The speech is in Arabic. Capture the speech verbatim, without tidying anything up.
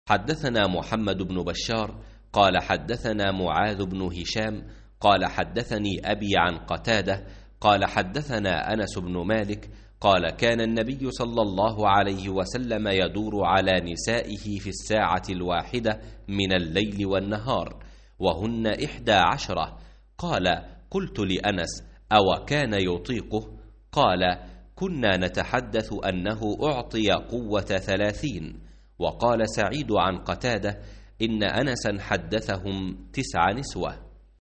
حدثنا محمد بن بشار قال حدثنا معاذ بن هشام قال حدثني أبي عن قتادة قال حدثنا أنس بن مالك قال كان النبي صلى الله عليه وسلم يدور على نسائه في الساعة الواحدة من الليل والنهار وهن إحدى عشرة. قال قلت لأنس أو كان يطيقه؟ قال كنا نتحدث أنه أعطي قوة ثلاثين. وقال سعيد عن قتادة إن أنسا حدثهم تسع نسوة.